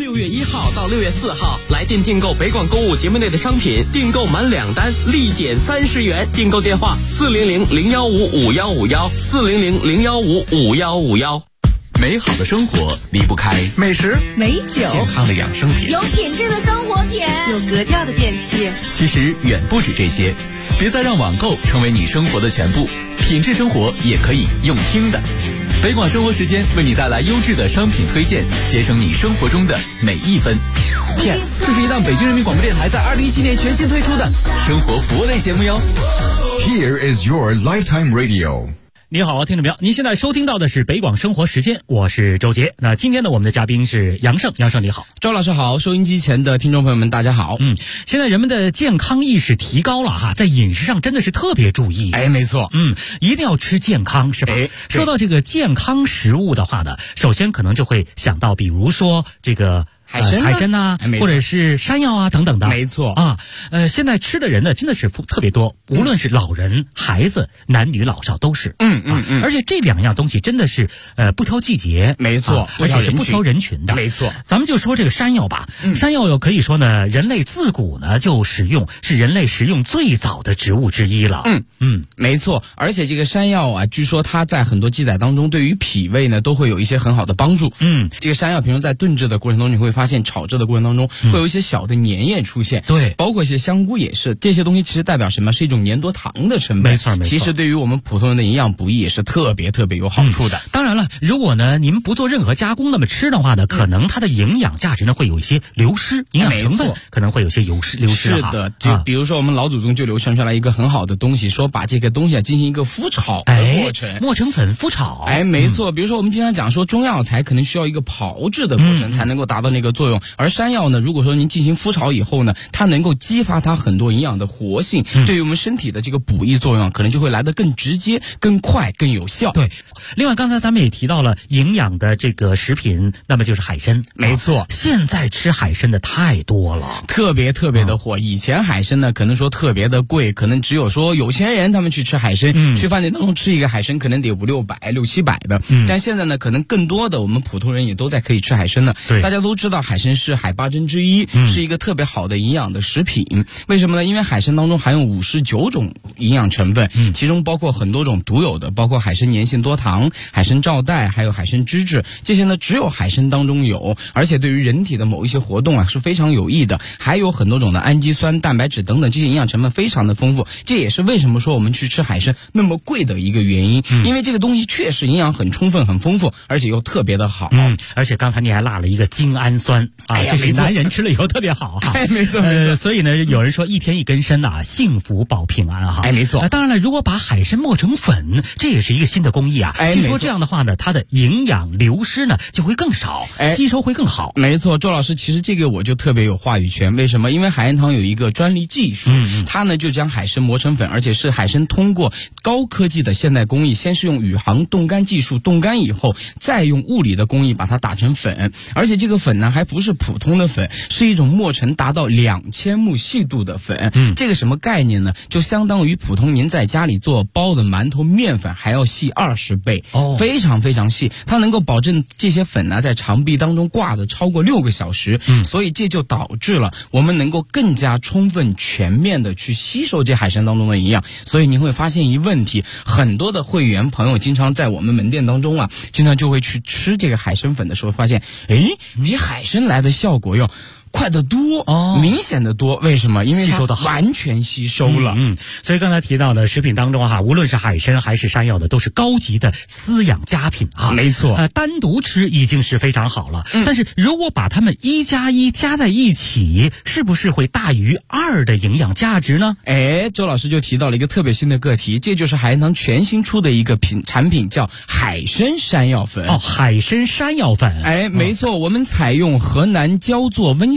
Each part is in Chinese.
6月1号到6月4号，来电订购北广购物节目内的商品，订购满2单立减30元。订购电话400-015-5151，400-015-5151。 美好的生活离不开美食、 美酒、 健康的养生品， 有品质的生活品， 有格调的电器。 其实远不止这些，别再让网购成为你生活的全部，品质生活也可以用听的。北广生活时间为你带来优质的商品推荐，节省你生活中的每一分。Yes， 这是一档北京人民广播电台在2017年全新推出的生活服务类节目哟。 Here is your lifetime radio。 你好，听众朋友，您现在收听到的是北广生活时间，我是周杰。那今天呢，我们的嘉宾是杨胜，杨胜你好。 周老师好，收音机前的听众朋友们大家好。 现在人们的健康意识提高了哈，在饮食上真的是特别注意。 没错， 一定要吃健康是吧？说到这个健康食物的话呢，首先可能就会想到，比如说这个海参呐，或者是山药啊等等的。 没错啊，现在吃的人呢真的是特别多，无论是老人、孩子、男女老少都是。而且这两样东西真的是不挑季节， 没错， 而且是不挑人群的， 没错。 咱们就说这个山药吧，山药可以说呢，人类自古呢就食用，是人类食用最早的植物之一了。 没错。而且这个山药啊，据说它在很多记载当中，对于脾胃呢都会有一些很好的帮助。这个山药平时在炖制的过程中，你会发现炒制的过程当中会有一些小的粘液出现。 对， 包括一些香菇也是，这些东西其实代表什么？是一种粘多糖的成分。 没错。 其实对于我们普通人的营养补益也是特别有好处的。 当然了，如果呢您不做任何加工那么吃的话呢，可能它的营养价值呢会有一些流失，营养成分可能会有些流失。 是的，就比如说我们老祖宗就流传出来一个很好的东西，说把这个东西进行一个麸炒的过程， 磨成粉麸炒。 没错。比如说我们经常讲说中药材可能需要一个炮制的过程才能够达到那个作用，而山药呢，如果说您进行麸炒以后呢，它能够激发它很多营养的活性，对于我们身体的这个补益作用可能就会来得更直接、更快、更有效。 对，另外刚才咱们也提到了营养的这个食品，那么就是海参。 没错， 现在吃海参的太多了， 特别的火。以前海参呢可能说特别的贵，可能只有说有钱人他们去吃海参，去饭店当中吃一个海参可能得500-600、600-700的。但现在呢可能更多的我们普通人也都在可以吃海参了。大家都知道海参是海八珍之一，是一个特别好的营养的食品。为什么呢？因为海参当中含有59种营养成分，其中包括很多种独有的，包括海参粘性多糖、海参皂带，还有海参脂质，这些呢只有海参当中有，而且对于人体的某一些活动是非常有益的。还有很多种的氨基酸、蛋白质等等，这些营养成分非常的丰富。这也是为什么说我们去吃海参那么贵的一个原因，因为这个东西确实营养很充分、很丰富，而且又特别的好。 而且刚才你还落了一个精氨酸这是男人吃了以后特别好哈。 没错。 所以呢，有人说一天一根参幸福保平安哈。 没错。 当然了，如果把海参磨成粉，这也是一个新的工艺啊。据说这样的话呢，它的营养流失呢就会更少，吸收会更好。 没错，周老师，其实这个我就特别有话语权。为什么？因为海参堂有一个专利技术，它呢就将海参磨成粉，而且是海参通过高科技的现代工艺，先是用宇航冻干技术冻干以后，再用物理的工艺把它打成粉，而且这个粉呢还不是普通的粉，是一种磨成达到2000目细度的粉。这个什么概念呢？就相当于普通您在家里做包的馒头面粉还要细20倍，非常细。它能够保证这些粉呢在肠壁当中挂的超过6个小时，所以这就导致了我们能够更加充分全面的去吸收这海参当中的营养。所以您会发现一问题，很多的会员朋友经常在我们门店当中经常就会去吃这个海参粉的时候发现，比海参来的效果要快得多，明显的多。为什么？因为吸收的完全吸收了。 所以刚才提到的食品当中无论是海参还是山药的，都是高级的滋养佳品啊。 没错。 单独吃已经是非常好了，但是如果把它们1+1加在一起，是不是会大于2的营养价值呢？ 周老师就提到了一个特别新的个题，这就是海参堂全新出的一个产品，叫海参山药粉。 海参山药粉。 没错，我们采用河南焦作温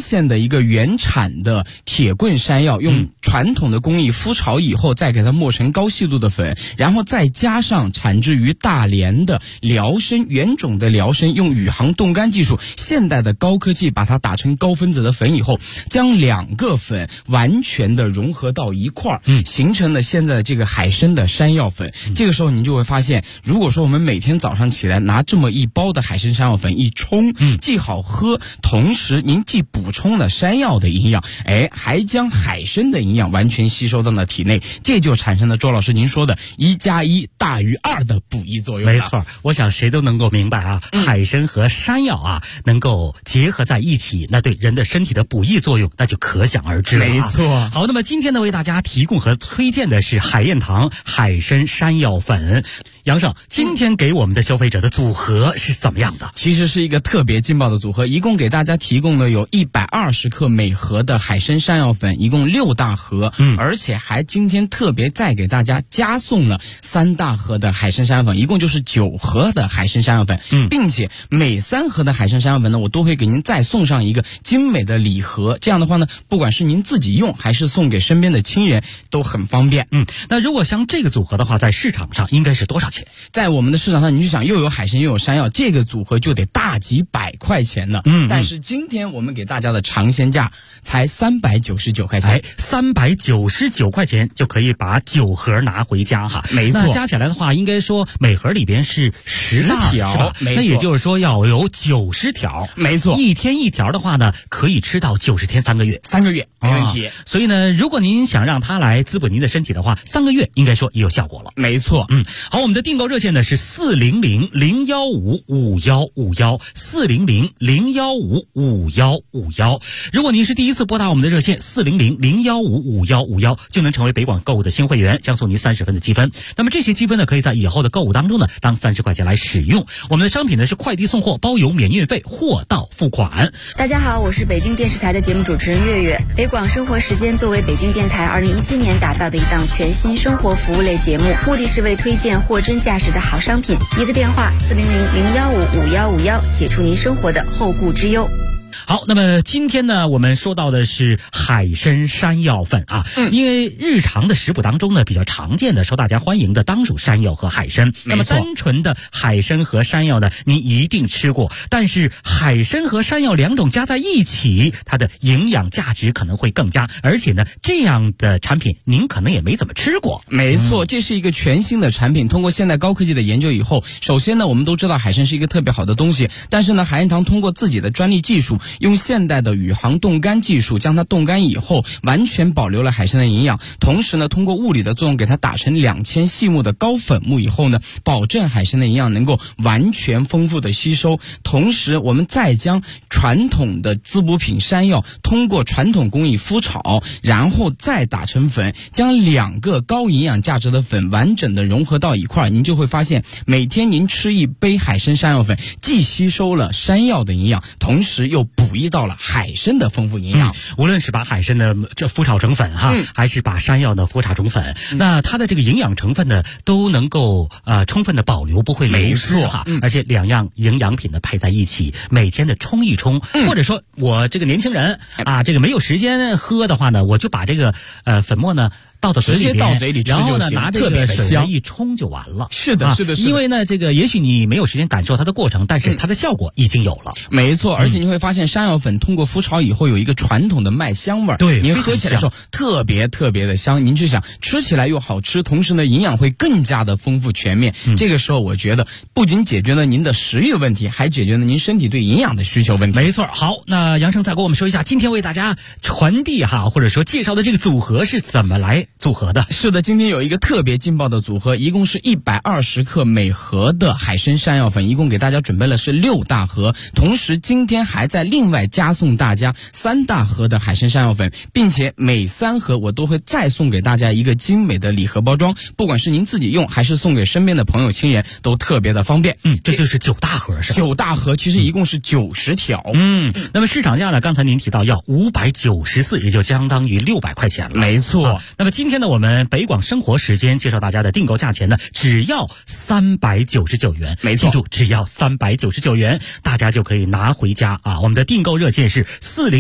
县的一个原产的铁棍山药，用传统的工艺敷炒以后，再给它磨成高细度的粉，然后再加上产自于大连的辽参原种的辽参，用宇航冻干技术，现代的高科技把它打成高分子的粉以后，将两个粉完全的融合到一块儿，形成了现在的这个海参的山药粉。这个时候你就会发现，如果说我们每天早上起来拿这么一包的海参山药粉一冲，既好喝，同时您既补充了山药的营养，还将海参的营养完全吸收到了体内，这就产生了周老师您说的1+1大于2的补益作用了。 没错，我想谁都能够明白啊，海参和山药啊能够结合在一起，那对人的身体的补益作用那就可想而知了。 没错。 好，那么今天呢为大家提供和推荐的是海燕堂海参山药粉。杨胜，今天给我们的消费者的组合是怎么样的？ 其实是一个特别劲爆的组合，一共给大家提供了有120克每盒的海参山药粉，一共6大盒，而且还今天特别再给大家加送了3大盒的海参山药粉，一共就是9盒的海参山药粉，并且每3盒的海参山药粉呢，我都会给您再送上一个精美的礼盒，这样的话呢，不管是您自己用还是送给身边的亲人都很方便。 那如果像这个组合的话，在市场上应该是多少钱？ 在我们的市场上，你就想又有海参又有山药，这个组合就得大几百块钱呢。但是今天我们给大家的尝鲜价才399块钱 ，399块钱就可以把9盒拿回家哈。 没错， 那加起来的话，应该说每盒里边是10条，那也就是说要有90条。 没错， 一天一条的话呢，可以吃到90天3个月 ，3个月没问题。 所以呢，如果您想让它来滋补您的身体的话，3个月应该说也有效果了。 没错。 好，我们的订购热线呢是400-015-5151，400-015-5151。如果您是第一次拨打我们的热线400-015-5151，就能成为北广购物的新会员，将送您30分的积分。那么这些积分呢，可以在以后的购物当中呢，当30块钱来使用。我们的商品呢是快递送货，包邮免运费，货到付款。 大家好，我是北京电视台的节目主持人月月。北广生活时间作为北京电台2017年打造的一档全新生活服务类节目，目的是为推荐货真价实的好商品。一个电话400-015-5151，解除您生活的后顾之忧。 好，那么今天呢，我们说到的是海参山药粉啊，因为日常的食谱当中呢，比较常见的、受大家欢迎的当属山药和海参。那么单纯的海参和山药呢，您一定吃过，但是海参和山药两种加在一起，它的营养价值可能会更佳，而且呢，这样的产品您可能也没怎么吃过。 没错，这是一个全新的产品，通过现代高科技的研究以后，首先呢，我们都知道海参是一个特别好的东西，但是呢，海燕堂通过自己的专利技术，用现代的宇航冻干技术将它冻干以后，完全保留了海参的营养，同时呢，通过物理的作用给它打成2000细目的高粉末以后呢，保证海参的营养能够完全丰富的吸收。同时我们再将传统的滋补品山药通过传统工艺敷炒，然后再打成粉，将2个高营养价值的粉完整的融合到一块，您就会发现每天您吃一杯海参山药粉，既吸收了山药的营养，同时又补益到了海参的丰富营养。 无论是把海参的这敷炒成粉哈，还是把山药的敷炒成粉，那它的这个营养成分呢都能够充分的保留，不会流失哈。而且2样营养品呢配在一起，每天的冲一冲，或者说我这个年轻人啊，这个没有时间喝的话呢，我就把这个粉末呢倒到嘴里边， 直接倒嘴里吃就行， 然后呢拿这个水一冲就完了。 是的，是的， 因为呢这个也许你没有时间感受它的过程，但是它的效果已经有了。 没错，而且你会发现山药粉通过敷炒以后有一个传统的麦香味儿， 对， 您喝起来的时候特别特别的香。您去想吃起来又好吃，同时呢营养会更加的丰富全面。这个时候我觉得不仅解决了您的食欲问题，还解决了您身体对营养的需求问题。 没错。好，那杨生再给我们说一下，今天为大家传递哈，或者说介绍的这个组合是怎么来组合的？ 是的，今天有一个特别劲爆的组合，一共是120克每盒的海参山药粉，一共给大家准备了是6大盒，同时今天还在另外加送大家3大盒的海参山药粉，并且每3盒我都会再送给大家一个精美的礼盒包装，不管是您自己用还是送给身边的朋友亲人，都特别的方便。 这就是9大盒是吧 ？9大盒其实一共是90条。 那么市场价呢，刚才您提到要594，也就相当于600块钱了。 没错。 那么今今天呢，我们北广生活时间介绍大家的订购价钱呢，只要399元， 没错， 记住只要399元，大家就可以拿回家啊！我们的订购热线是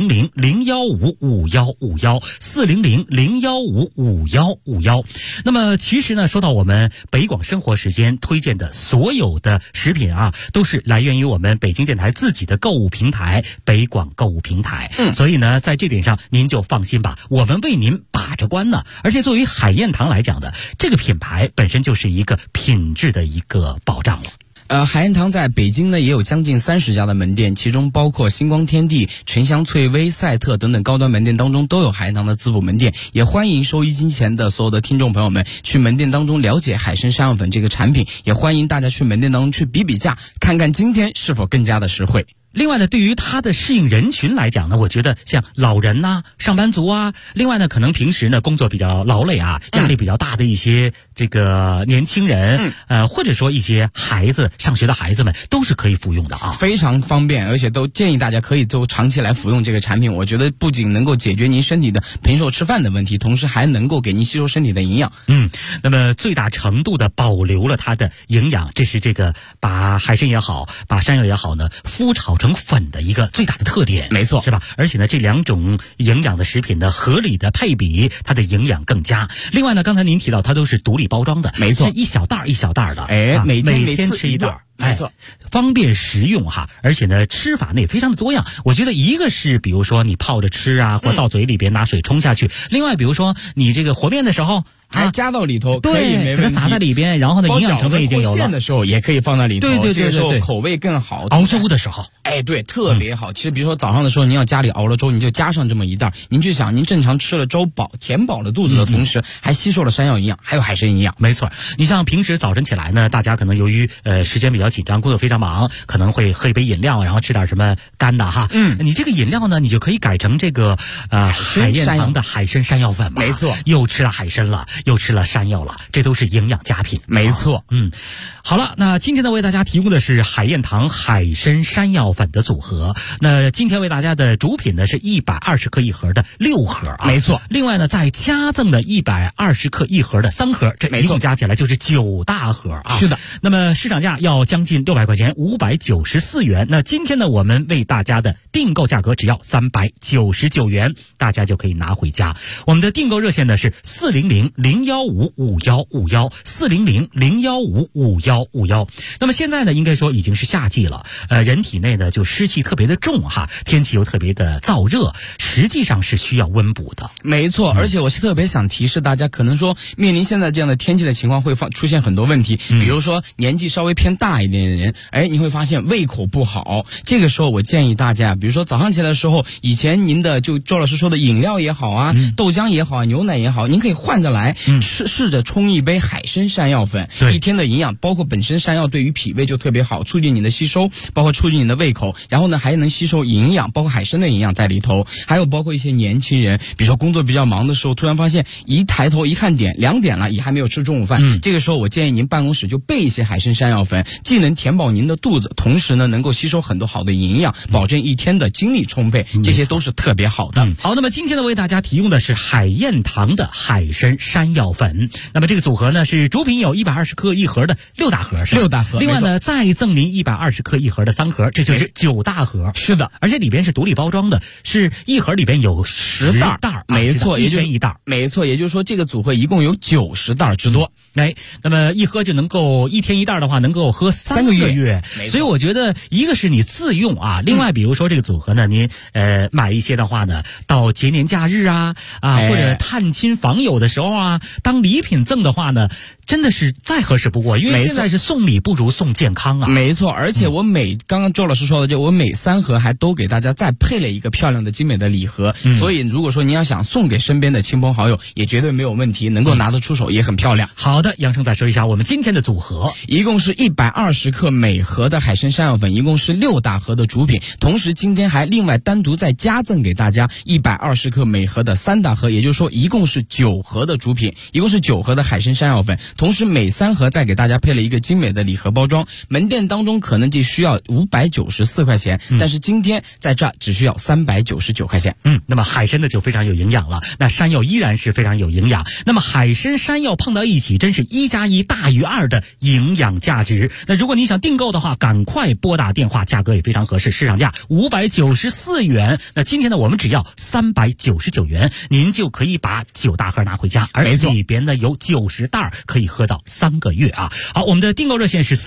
400-015-5151，400-015-5151。那么其实呢，说到我们北广生活时间推荐的所有的食品啊，都是来源于我们北京电台自己的购物平台北广购物平台。所以呢，在这点上您就放心吧，我们为您把着关呢。而且作为海燕堂来讲的，这个品牌本身就是一个品质的一个保障了。 海燕堂在北京呢也有将近30家的门店，其中包括星光天地、沉香翠微、赛特等等高端门店当中都有海燕堂的滋补门店。也欢迎收音机前的所有的听众朋友们去门店当中了解海参山药粉这个产品，也欢迎大家去门店当中去比比价，看看今天是否更加的实惠。 另外呢，对于它的适应人群来讲呢，我觉得像老人呐、上班族啊，另外呢，可能平时呢工作比较劳累啊，压力比较大的一些这个年轻人，或者说一些孩子上学的孩子们，都是可以服用的啊， 非常方便，而且都建议大家可以都长期来服用这个产品。我觉得不仅能够解决您身体的平时吃饭的问题，同时还能够给您吸收身体的营养。 那么最大程度的保留了它的营养，这是这个把海参也好，把山药也好呢，麸炒成粉的一个最大的特点， 没错， 是吧？而且呢，这两种营养的食品的合理的配比，它的营养更佳。另外呢，刚才您提到它都是独立包装的， 没错， 是一小袋一小袋的， 每天吃一袋。 没错， 方便实用哈，而且呢，吃法呢也非常的多样。我觉得一个是，比如说你泡着吃啊，或者到嘴里边拿水冲下去；另外，比如说你这个和面的时候。 加到里头， 可以没问题，给它撒在里边，然后呢，营养成分已经有了。 的时候也可以放在里头， 对， 这个时候口味更好。 熬粥的时候， 对，特别好。其实比如说早上的时候，您要家里熬了粥，你就加上这么一袋。您去想，您正常吃了粥填饱了肚子的同时，还吸收了山药营养，还有海参营养。 没错，你像平时早晨起来呢，大家可能由于时间比较紧张，工作非常忙，可能会喝一杯饮料，然后吃点什么干的哈。你这个饮料呢，你就可以改成这个海燕堂的海参山药粉嘛。 没错， 又吃了海参了，又吃了山药了，这都是营养佳品。 没错， 好了，那今天呢为大家提供的是海燕堂海参山药粉的组合。那今天为大家的主品呢是120克一盒的6盒啊， 没错。另外呢再加赠的120克一盒的3盒，这一共加起来就是9大盒啊。 是的。 那么市场价要将近600块钱，594元。那今天呢我们为大家的订购价格只要399元，大家就可以拿回家。我们的订购热线呢是400-015-5151，400-015-5151。那么现在呢应该说已经是夏季了，人体内呢就湿气特别的重哈，天气又特别的燥热，实际上是需要温补的。 没错，而且我是特别想提示大家，可能说面临现在这样的天气的情况会出现很多问题，比如说年纪稍微偏大一点的人，你会发现胃口不好。这个时候我建议大家，比如说早上起来的时候，以前您的就周老师说的饮料也好啊，豆浆也好啊，牛奶也好，您可以换着来，试着冲一杯海参山药粉，一天的营养，包括本身山药对于脾胃就特别好，促进你的吸收，包括促进你的胃口，然后呢还能吸收营养，包括海参的营养在里头。还有包括一些年轻人，比如说工作比较忙的时候，突然发现一抬头一看2点了，也还没有吃中午饭，这个时候我建议您办公室就备一些海参山药粉，既能填饱您的肚子，同时呢能够吸收很多好的营养，保证一天的精力充沛，这些都是特别好的。 好，那么今天呢为大家提供的是海燕堂的海参山药粉。那么这个组合呢是主品有120克一盒的6大盒，是吧？6大盒。另外呢再赠您120克一盒的3盒，这就是9大盒。 是的， 而且里边是独立包装的，是一盒里边有10袋， 没错， 一天一袋。 没错，也就是说这个组合一共有90袋之多。 那么一喝就能够一天一袋的话，能够喝3个月。所以我觉得一个是你自用啊，另外比如说这个组合呢，您买一些的话呢，到节年假日啊或者探亲访友的时候啊，当礼品赠的话呢，真的是再合适不过，因为现在是送礼不如送健康啊。 没错，而且我刚刚周老师说的，就我每3盒还都给大家再配了一个漂亮的精美的礼盒，所以如果说您要想送给身边的亲朋好友，也绝对没有问题，能够拿得出手，也很漂亮。 好的，杨生再说一下我们今天的组合， 一共是120克每盒的海参山药粉，一共是6大盒的主品，同时今天还另外单独再加赠给大家120克每盒的3大盒，也就是说一共是9盒的主品。 品，一共是9盒的海参山药粉，同时每3盒再给大家配了一个精美的礼盒包装。门店当中可能就需要594块钱，但是今天在这儿只需要399块钱。 那么海参呢就非常有营养了，那山药依然是非常有营养。那么海参山药碰到一起，真是1+1大于2的营养价值。那如果你想订购的话，赶快拨打电话，价格也非常合适，市场价594元。那今天呢，我们只要399元，您就可以把9大盒拿回家，而里边呢有90袋，可以喝到3个月啊。好，我们的订购热线是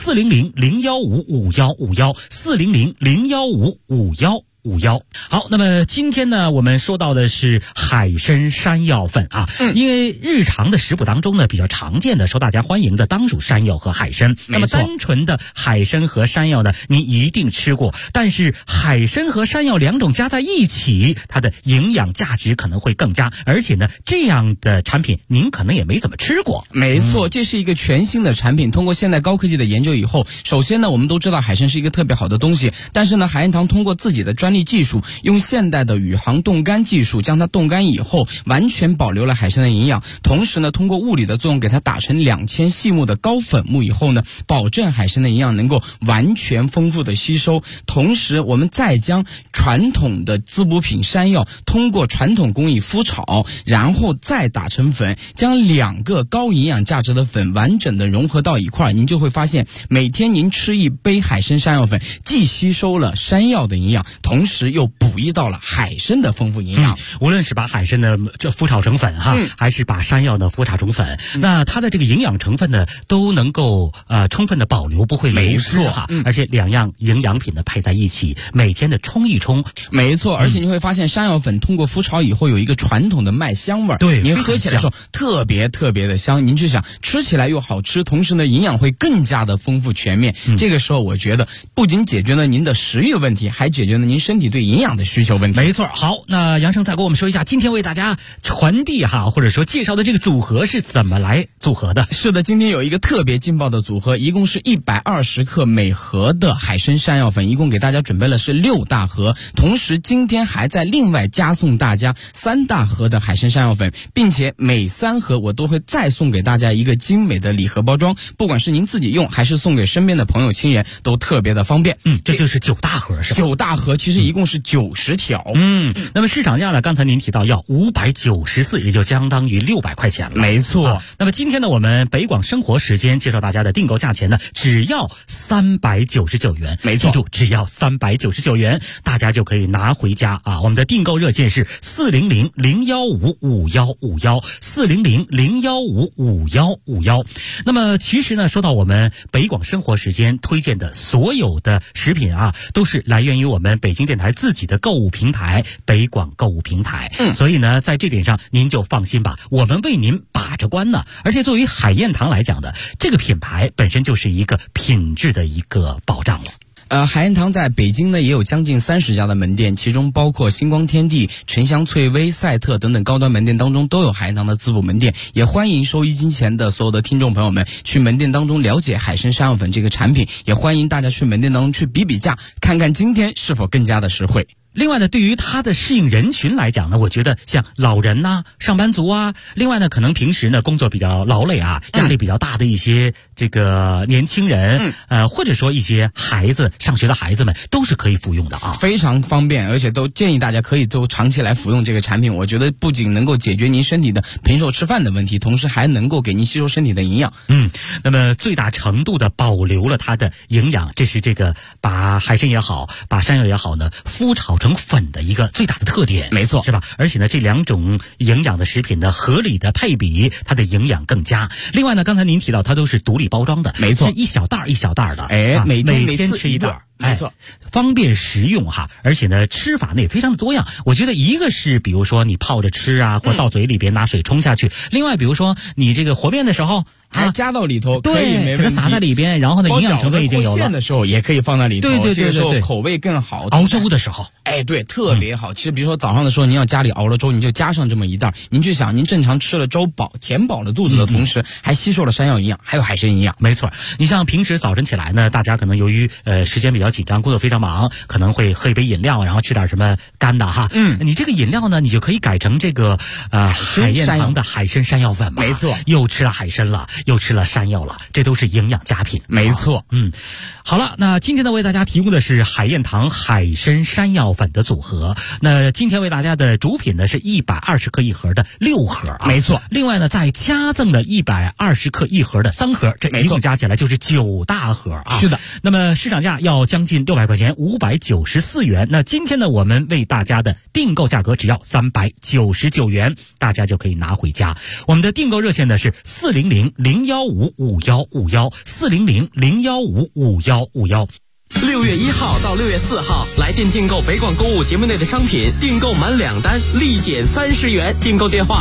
400-015-5151，400-015-5151。好，那么今天呢，我们说到的是海参山药粉啊，因为日常的食谱当中呢，比较常见的、受大家欢迎的当属山药和海参。那么单纯的海参和山药呢，你一定吃过，但是海参和山药2种加在一起，它的营养价值可能会更佳，而且呢，这样的产品您可能也没怎么吃过。 没错，这是一个全新的产品。通过现代高科技的研究以后，首先呢，我们都知道海参是一个特别好的东西，但是呢，海盐堂通过自己的专利技术，用现代的宇航冻干技术将它冻干以后，完全保留了海参的营养。同时呢，通过物理的作用给它打成2000细目的高粉末以后呢，保证海参的营养能够完全丰富的吸收。同时，我们再将传统的滋补品山药通过传统工艺麸炒，然后再打成粉，将2个高营养价值的粉完整的融合到一块，您就会发现，每天您吃1杯海参山药粉，既吸收了山药的营养，同时又补益到了海参的丰富营养。 无论是把海参的这麸炒成粉还是把山药的麸炒成粉，那它的这个营养成分呢，都能够充分的保留，不会流失而且2样营养品呢配在一起，每天的冲一冲。 没错，而且你会发现山药粉通过麸炒以后有一个传统的麦香味， 对， 您喝起来的时候特别的香。您去想，吃起来又好吃，同时呢营养会更加的丰富全面。这个时候我觉得不仅解决了您的食欲问题，还解决了您身体对营养的需求问题。 没错。好，那杨生再给我们说一下，今天为大家传递或者说介绍的这个组合是怎么来组合的？ 是的，今天有一个特别劲爆的组合，一共是120克每盒的海参山药粉，一共给大家准备了是6大盒，同时今天还在另外加送大家3大盒的海参山药粉，并且每3盒我都会再送给大家一个精美的礼盒包装，不管是您自己用还是送给身边的朋友亲人，都特别的方便。 这就是9大盒是吧 ？9大盒其实一共是90条。 那么市场价呢，刚才您提到要594，也就相当于600块钱了。 没错。 那么今天呢，我们北广生活时间介绍大家的订购价钱呢，只要399元。没错，记住，只要399元，大家就可以拿回家啊！我们的订购热线是400-015-5151，400-015-5151。那么其实呢，说到我们北广生活时间推荐的所有的食品都是来源于我们北京电台自己的购物平台北广购物平台。所以呢，在这点上您就放心吧，我们为您把着关呢。而且作为海燕堂来讲的，这个品牌本身就是一个品质的一个保障了。 海燕堂在北京呢也有将近30家的门店，其中包括星光天地、沉香翠微、赛特等等高端门店当中都有海燕堂的滋补门店。也欢迎收音机前的所有的听众朋友们去门店当中了解海参山药粉这个产品，也欢迎大家去门店当中去比比价，看看今天是否更加的实惠。 另外呢，对于它的适应人群来讲呢，我觉得像老人上班族另外呢，可能平时呢工作比较劳累压力比较大的一些这个年轻人，或者说一些孩子上学的孩子们都是可以服用的非常方便，而且都建议大家可以都长期来服用这个产品。我觉得不仅能够解决您身体的平时吃饭的问题，同时还能够给您吸收身体的营养。 那么最大程度的保留了它的营养，这是这个把海参也好，把山药也好呢，麸炒成粉的一个最大的特点。 没错， 是吧？而且呢，这2种营养的食品的合理的配比，它的营养更佳。另外呢，刚才您提到它都是独立包装的， 没错， 是一小袋一小袋的， 每天吃一袋。 没错， 方便食用而且呢，吃法呢也非常的多样。我觉得一个是比如说你泡着吃或倒嘴里边拿水冲下去，另外比如说你这个和面的时候加到里头， 对， 可以没问题， 给它撒在里边，然后呢，营养成分已经有了。 馅的时候也可以放在里头， 对， 这个时候口味更好。 熬粥的时候， 对，特别好。其实比如说早上的时候，您要家里熬了粥，您就加上这么一袋，您去想，您正常吃了粥填饱了肚子的同时，还吸收了山药营养，还有海参营养。 没错，你像平时早晨起来呢，大家可能由于时间比较紧张，工作非常忙，可能会喝一杯饮料，然后吃点什么干的哈。你这个饮料呢，你就可以改成这个海燕堂的海参山药粉嘛。 没错， 又吃了海参了，又吃了山药了，这都是营养佳品。 没错， 好了，那今天呢为大家提供的是海燕堂海参山药粉的组合。那今天为大家的主品呢是120克一盒的6盒啊。 没错。 另外呢再加赠了120克一盒的3盒，这一共加起来就是9大盒啊。 是的。 那么市场价要将近600块钱，594元。那今天呢我们为大家的订购价格只要399元，大家就可以拿回家。我们的订购热线呢是400-015-5151，400-015-5151。 6月1号到6月4号，来电订购北广购物节目内的商品，订购满2单立减30元。订购电话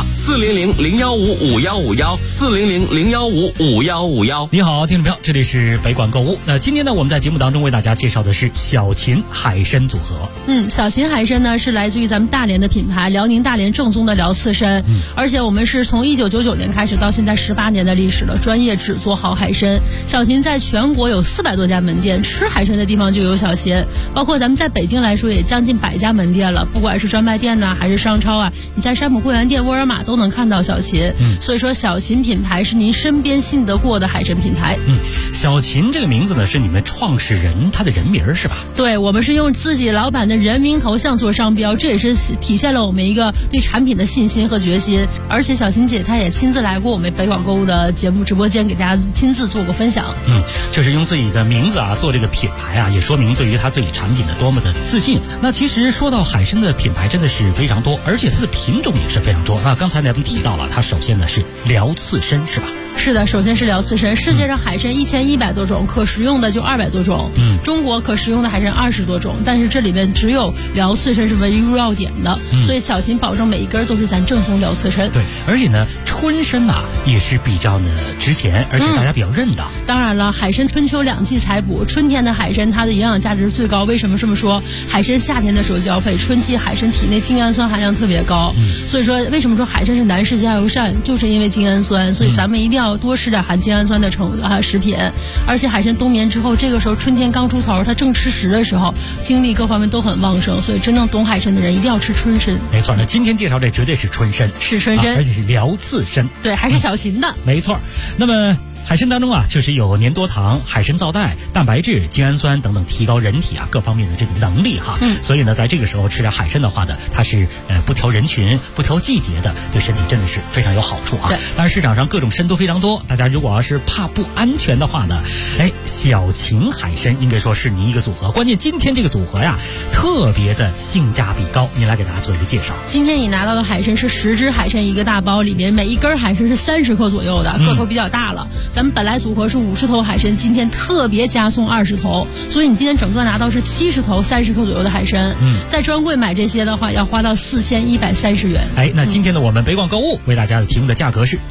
400-015-5151，400-015-5151。 你好，听众朋友，这里是北广购物。那今天呢，我们在节目当中为大家介绍的是小秦海参组合。 小秦海参呢是来自于咱们大连的品牌，辽宁大连正宗的辽刺参。而且我们是从1999年开始到现在18年的历史了，专业只做好海参。小秦在全国有400多家门店，吃海参的地方就有小秦，包括咱们在北京来说也将近100家门店了，不管是专卖店呢还是商超啊，你在山姆会员店、沃尔玛都能看到小秦。所以说小秦品牌是您身边信得过的海参品牌。 小秦这个名字呢是你们创始人他的人名是吧？ 对，我们是用自己老板的人名头像做商标，这也是体现了我们一个对产品的信心和决心。而且小秦姐她也亲自来过我们北广购物的节目直播间，给大家亲自做过分享。 就是用自己的名字啊做这个品牌啊，也说明对于他自己产品的多么的自信。那其实说到海参的品牌真的是非常多，而且它的品种也是非常多。那刚才咱们提到了，它首先呢是辽刺参是吧？ 是的，首先是辽刺参。世界上海参1100多种，可食用的就200多种。中国可食用的海参20多种，但是这里面只有辽刺参是唯一入药点的。所以小秦保证每一根都是咱正宗辽刺参。 对，而且呢春参啊也是比较呢值钱，而且大家比较认的。 当然了，海参春秋2季采捕，春天的海参它的营养价值最高。为什么这么说？海参夏天的时候交配，春季海参体内精氨酸含量特别高。所以说为什么说海参是男士加油站，就是因为精氨酸。所以咱们一定要多吃点含精氨酸的食品。而且海参冬眠之后，这个时候春天刚出头，它正吃食的时候，精力各方面都很旺盛，所以真正懂海参的人一定要吃春参。 没错，那今天介绍这绝对是春参， 是春参， 而且是辽刺参。 对，还是小秦的。 没错。那么海参当中啊，确实有粘多糖、海参皂苷、蛋白质、精氨酸等等，提高人体啊各方面的这个能力哈。所以呢，在这个时候吃点海参的话呢，它是不挑人群、不挑季节的，对身体真的是非常有好处啊。当然市场上各种参都非常多，大家如果要是怕不安全的话呢，小秦海参应该说是您一个组合。关键今天这个组合呀，特别的性价比高，您来给大家做一个介绍。 今天你拿到的海参是10只海参一个大包，里面每一根海参是30克左右的，个头比较大了。咱们本来组合是50头海参，今天特别加送20头，所以你今天整个拿到是70头30克左右的海参。在专柜买这些的话，要花到4130元。 那今天呢，我们北广购物为大家提供的价格是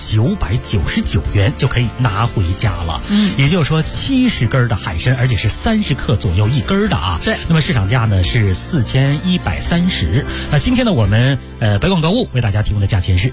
999元，就可以拿回家了。也就是说70根的海参，而且是30克左右一根的啊。 对。 那么市场价呢是4130。那今天呢，我们北广购物为大家提供的价钱是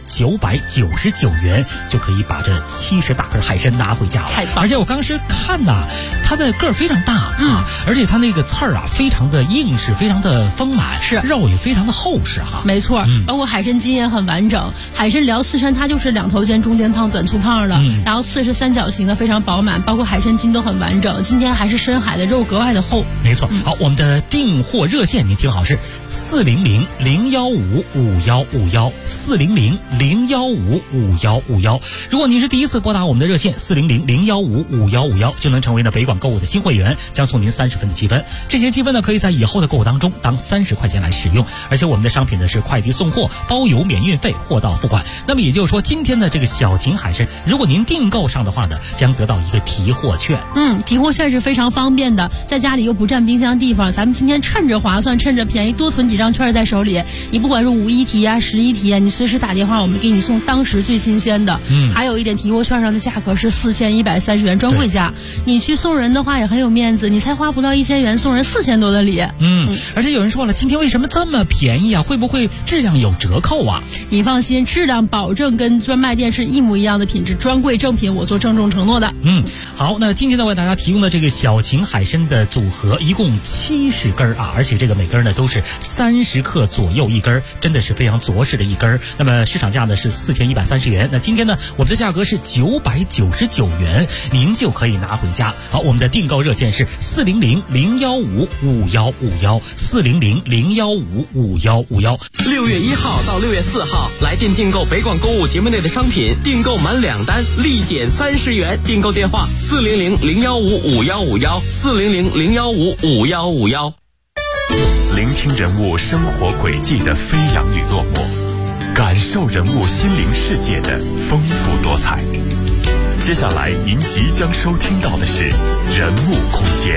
999元，就可以把这70大根海参拿回家了。 太棒！ 而且我刚是看呐，它的个儿非常大啊，而且它那个刺儿啊非常的硬实，非常的丰满， 是肉也非常的厚实哈。 没错，包括海参筋也很完整。海参辽刺参它就是2头尖，中间胖，短粗胖的，然后刺是三角形的，非常饱满，包括海参筋都很完整。今天还是深海的肉格外的厚。 没错。好，我们的订货热线您听好是400-015-5151，400-015-5151。如果您是第一次拨打我们的热线400-015-5151，就能成为呢北广购购物的新会员将送您30分的积分，这些积分呢可以在以后的购物当中当30块钱来使用，而且我们的商品呢是快递送货，包邮免运费，货到付款。那么也就是说，今天的这个小秦海参，如果您订购上的话呢，将得到一个提货券。 提货券是非常方便的，在家里又不占冰箱地方，咱们今天趁着划算，趁着便宜，多囤几张券在手里。你不管是5一提啊、10一提啊，你随时打电话，我们给你送当时最新鲜的。还有一点，提货券上的价格是4130元专柜价，你去送人的话也很有面子，你才花不到1000元，送人4000多的礼。 而且有人说了，今天为什么这么便宜啊？会不会质量有折扣啊？ 你放心，质量保证跟专卖店是一模一样的品质，专柜正品，我做郑重承诺的。 好，那今天呢为大家提供的这个小秦海参的组合一共70根啊，而且这个每根呢都是30克左右一根，真的是非常着实的一根。那么市场价呢是4130元，那今天呢我们的价格是999元，您就可以拿回家。好，我们的订购热线是400-015-5151，400-015-5151。 6月1号到6月4号，来电订购北广购物节目内的商品，订购满2单立减30元。订购电话400-015-5151，400-015-5151。 聆听人物生活轨迹的飞扬与落寞，感受人物心灵世界的丰富多彩。接下来您即将收听到的是人物空间。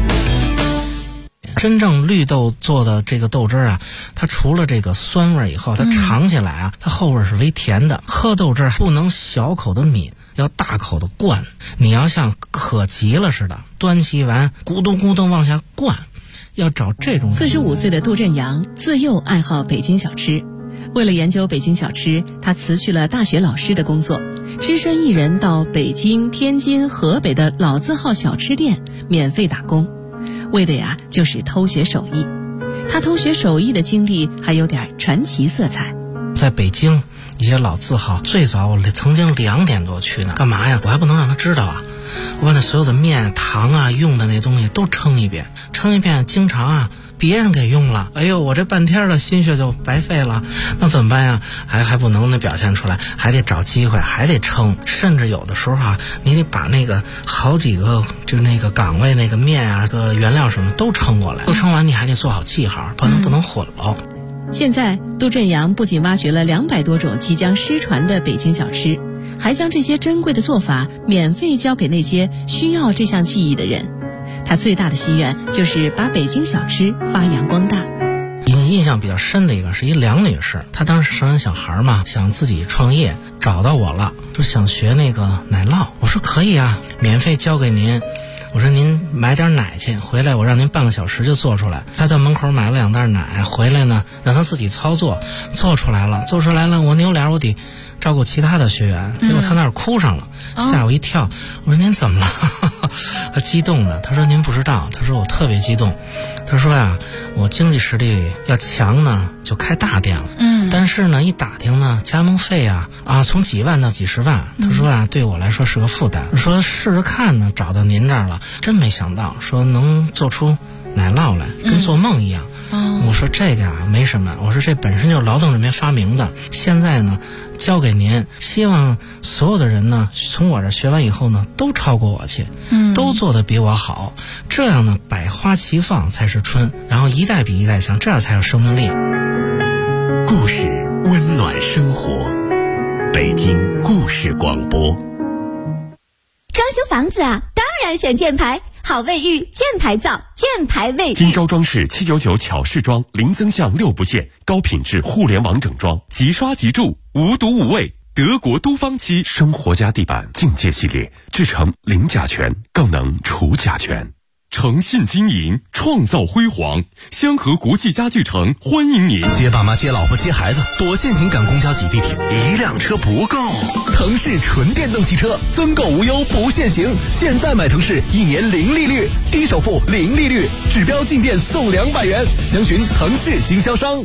真正绿豆做的这个豆汁啊，它除了这个酸味以后，它尝起来啊，它后味是微甜的。喝豆汁不能小口的抿，要大口的灌。你要像渴急了似的，端起碗咕咚咕咚往下灌，要找这种。 45岁的杜振阳自幼爱好北京小吃，为了研究北京小吃，他辞去了大学老师的工作，只身一人到北京、天津、河北的老字号小吃店免费打工，为的呀就是偷学手艺。他偷学手艺的经历还有点传奇色彩。 在北京一些老字号，最早我曾经2点多去呢，干嘛呀？我还不能让他知道啊！我把那所有的面、糖啊、用的那东西都称一遍，经常啊别人给用了，哎呦，我这半天的心血就白费了，那怎么办呀？还不能表现出来，还得找机会，还得称，甚至有的时候啊，你得把那个好几个就那个岗位那个面啊、个原料什么都称过来，都称完你还得做好记号，不能混喽。 现在杜振阳不仅挖掘了200多种即将失传的北京小吃，还将这些珍贵的做法免费教给那些需要这项技艺的人。他最大的心愿就是把北京小吃发扬光大。 印象比较深的一个是一梁女士，她当时生完小孩嘛，想自己创业，找到我了，说想学那个奶酪。我说可以啊，免费教给您。我说您买点奶去，回来我让您半个小时就做出来。他到门口买了2袋奶，回来呢让他自己操作，做出来了，我扭脸我得照顾其他的学员，结果他那儿哭上了，吓我一跳。我说您怎么了？他激动的，他说您不知道，他说我特别激动，他说呀，我经济实力要强呢就开大店了，但是呢一打听呢加盟费啊从几万到几十万，他说啊对我来说是个负担，说试着看呢，找到您这儿了，真没想到说能做出奶酪来，跟做梦一样。我说这个没什么，我说这本身就是劳动人民发明的，现在呢交给您，希望所有的人呢从我这学完以后呢都超过我去，都做得比我好，这样呢百花齐放才是春，然后一代比一代强，这样才有生命力。 故事温暖生活，北京故事广播。 装修房子啊，当然选箭牌，好卫浴，箭牌造，箭牌卫浴。 金招装饰799巧饰装，零增项6不限，高品质互联网整装，即刷即住，无毒无味。德国都方漆生活家地板境界系列，制成零甲醛，更能除甲醛。诚信经营，创造辉煌。香河国际家具城欢迎您。 接爸妈、接老婆、接孩子，躲现行赶公交挤地铁，一辆车不够。腾势纯电动汽车，增购无忧不限行。现在买腾势，1年0利率，低首付0利率，指标进店送200元。详询腾势经销商。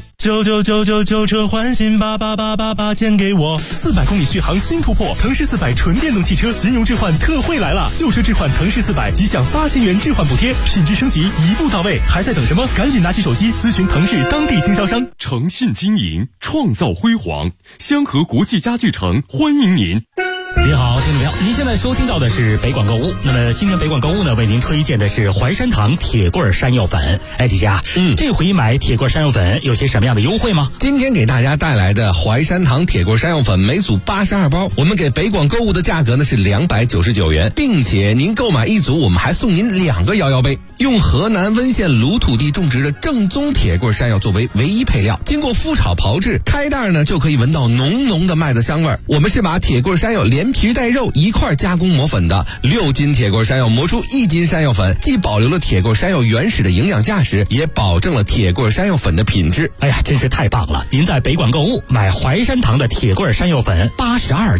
99999车换新88888钱给我，400公里续航新突破。腾势400纯电动汽车金融置换特惠来了，旧车置换腾势400即享8000元置换补贴，品质升级一步到位，还在等什么？赶紧拿起手机咨询腾势当地经销商。 诚信经营，创造辉煌。香河国际家具城欢迎您。 你好，听众朋友，您现在收听到的是北广购物。那么今天北广购物呢，为您推荐的是怀山堂铁棍山药粉。哎，李佳，这回买铁棍山药粉有些什么样的优惠吗？ 今天给大家带来的怀山堂铁棍山药粉每组82包，我们给北广购物的价格呢是299元，并且您购买一组，我们还送您2个摇摇杯。用河南温县卤土地种植的正宗铁棍山药作为唯一配料，经过麸炒炮制，开袋呢就可以闻到浓浓的麦子香味。我们是把铁棍山药连皮带肉一块加工磨粉的，6斤铁棍山药磨出1斤山药粉，既保留了铁棍山药原始的营养价值，也保证了铁棍山药粉的品质。 哎呀，真是太棒了！您在北广购物买怀山堂的铁棍山药粉82